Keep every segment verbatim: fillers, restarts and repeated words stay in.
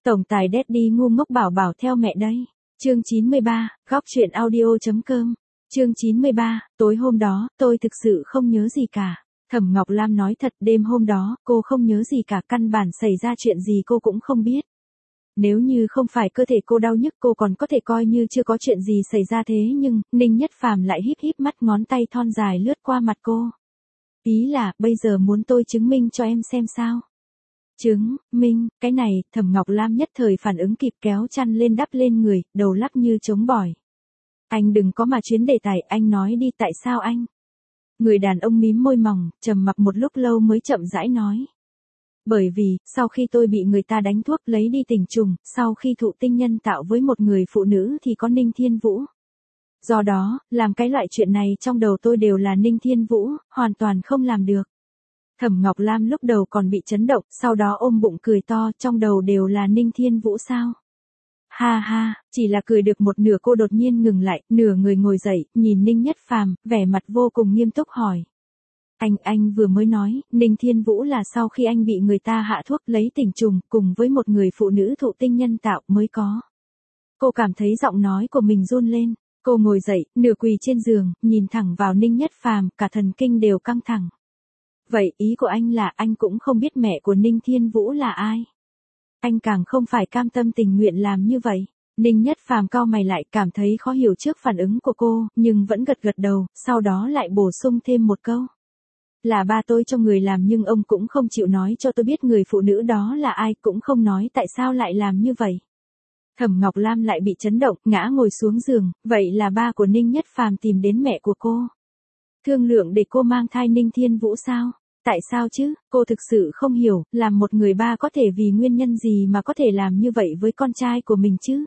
Tổng tài Daddy ngu ngốc bảo bảo theo mẹ đây. Chương chín mươi ba, góc chuyện audio.com. Chương chín mươi ba, tối hôm đó, tôi thực sự không nhớ gì cả. Thẩm Ngọc Lam nói thật, đêm hôm đó, cô không nhớ gì cả, căn bản xảy ra chuyện gì cô cũng không biết. Nếu như không phải cơ thể cô đau nhức cô còn có thể coi như chưa có chuyện gì xảy ra, thế nhưng, Ninh Nhất Phàm lại híp híp mắt, ngón tay thon dài lướt qua mặt cô. Ý là, bây giờ muốn tôi chứng minh cho em xem sao? Chứng, minh, cái này, Thẩm Ngọc Lam nhất thời phản ứng kịp, kéo chăn lên đắp lên người, đầu lắc như trống bỏi. Anh đừng có mà chuyến đề tài, anh nói đi, tại sao anh? Người đàn ông mím môi mỏng, trầm mặc một lúc lâu mới chậm rãi nói. Bởi vì, sau khi tôi bị người ta đánh thuốc lấy đi tình trùng, sau khi thụ tinh nhân tạo với một người phụ nữ thì có Ninh Thiên Vũ. Do đó, làm cái loại chuyện này trong đầu tôi đều là Ninh Thiên Vũ, hoàn toàn không làm được. Thẩm Ngọc Lam lúc đầu còn bị chấn động, sau đó ôm bụng cười to, trong đầu đều là Ninh Thiên Vũ sao? Ha ha, chỉ là cười được một nửa cô đột nhiên ngừng lại, nửa người ngồi dậy, nhìn Ninh Nhất Phàm, vẻ mặt vô cùng nghiêm túc hỏi. Anh, anh vừa mới nói, Ninh Thiên Vũ là sau khi anh bị người ta hạ thuốc lấy tình trùng, cùng với một người phụ nữ thụ tinh nhân tạo mới có. Cô cảm thấy giọng nói của mình run lên, cô ngồi dậy, nửa quỳ trên giường, nhìn thẳng vào Ninh Nhất Phàm, cả thần kinh đều căng thẳng. Vậy ý của anh là anh cũng không biết mẹ của Ninh Thiên Vũ là ai? Anh càng không phải cam tâm tình nguyện làm như vậy. Ninh Nhất Phàm cau mày lại, cảm thấy khó hiểu trước phản ứng của cô, nhưng vẫn gật gật đầu, sau đó lại bổ sung thêm một câu. Là ba tôi cho người làm nhưng ông cũng không chịu nói cho tôi biết người phụ nữ đó là ai, cũng không nói tại sao lại làm như vậy. Thẩm Ngọc Lam lại bị chấn động, ngã ngồi xuống giường, vậy là ba của Ninh Nhất Phàm tìm đến mẹ của cô. Thương lượng để cô mang thai Ninh Thiên Vũ sao? Tại sao chứ? Cô thực sự không hiểu, làm một người ba có thể vì nguyên nhân gì mà có thể làm như vậy với con trai của mình chứ?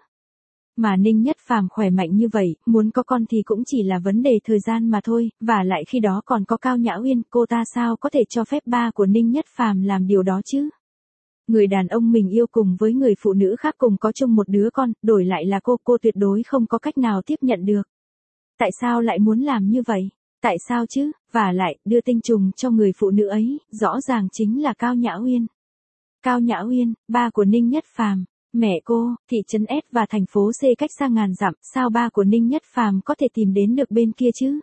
Mà Ninh Nhất Phàm khỏe mạnh như vậy, muốn có con thì cũng chỉ là vấn đề thời gian mà thôi, và lại khi đó còn có Cao Nhã Uyên, cô ta sao có thể cho phép ba của Ninh Nhất Phàm làm điều đó chứ? Người đàn ông mình yêu cùng với người phụ nữ khác cùng có chung một đứa con, đổi lại là cô, cô tuyệt đối không có cách nào tiếp nhận được. Tại sao lại muốn làm như vậy? Tại sao chứ? Và lại, đưa tinh trùng cho người phụ nữ ấy, rõ ràng chính là Cao Nhã Uyên. Cao Nhã Uyên, ba của Ninh Nhất Phàm, mẹ cô, thị trấn S và thành phố C cách xa ngàn dặm, sao ba của Ninh Nhất Phàm có thể tìm đến được bên kia chứ?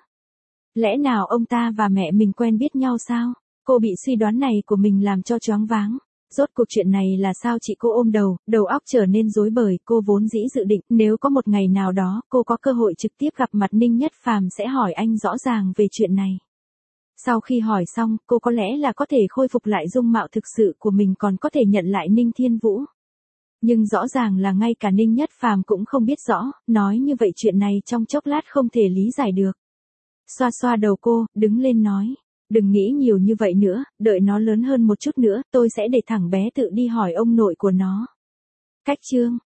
Lẽ nào ông ta và mẹ mình quen biết nhau sao? Cô bị suy đoán này của mình làm cho choáng váng. Rốt cuộc chuyện này là sao? Chị cô ôm đầu, đầu óc trở nên rối bời, cô vốn dĩ dự định, nếu có một ngày nào đó, cô có cơ hội trực tiếp gặp mặt Ninh Nhất Phàm sẽ hỏi anh rõ ràng về chuyện này. Sau khi hỏi xong, cô có lẽ là có thể khôi phục lại dung mạo thực sự của mình, còn có thể nhận lại Ninh Thiên Vũ. Nhưng rõ ràng là ngay cả Ninh Nhất Phàm cũng không biết rõ, nói như vậy chuyện này trong chốc lát không thể lý giải được. Xoa xoa đầu cô, đứng lên nói. Đừng nghĩ nhiều như vậy nữa, đợi nó lớn hơn một chút nữa, tôi sẽ để thằng bé tự đi hỏi ông nội của nó. Cách chương,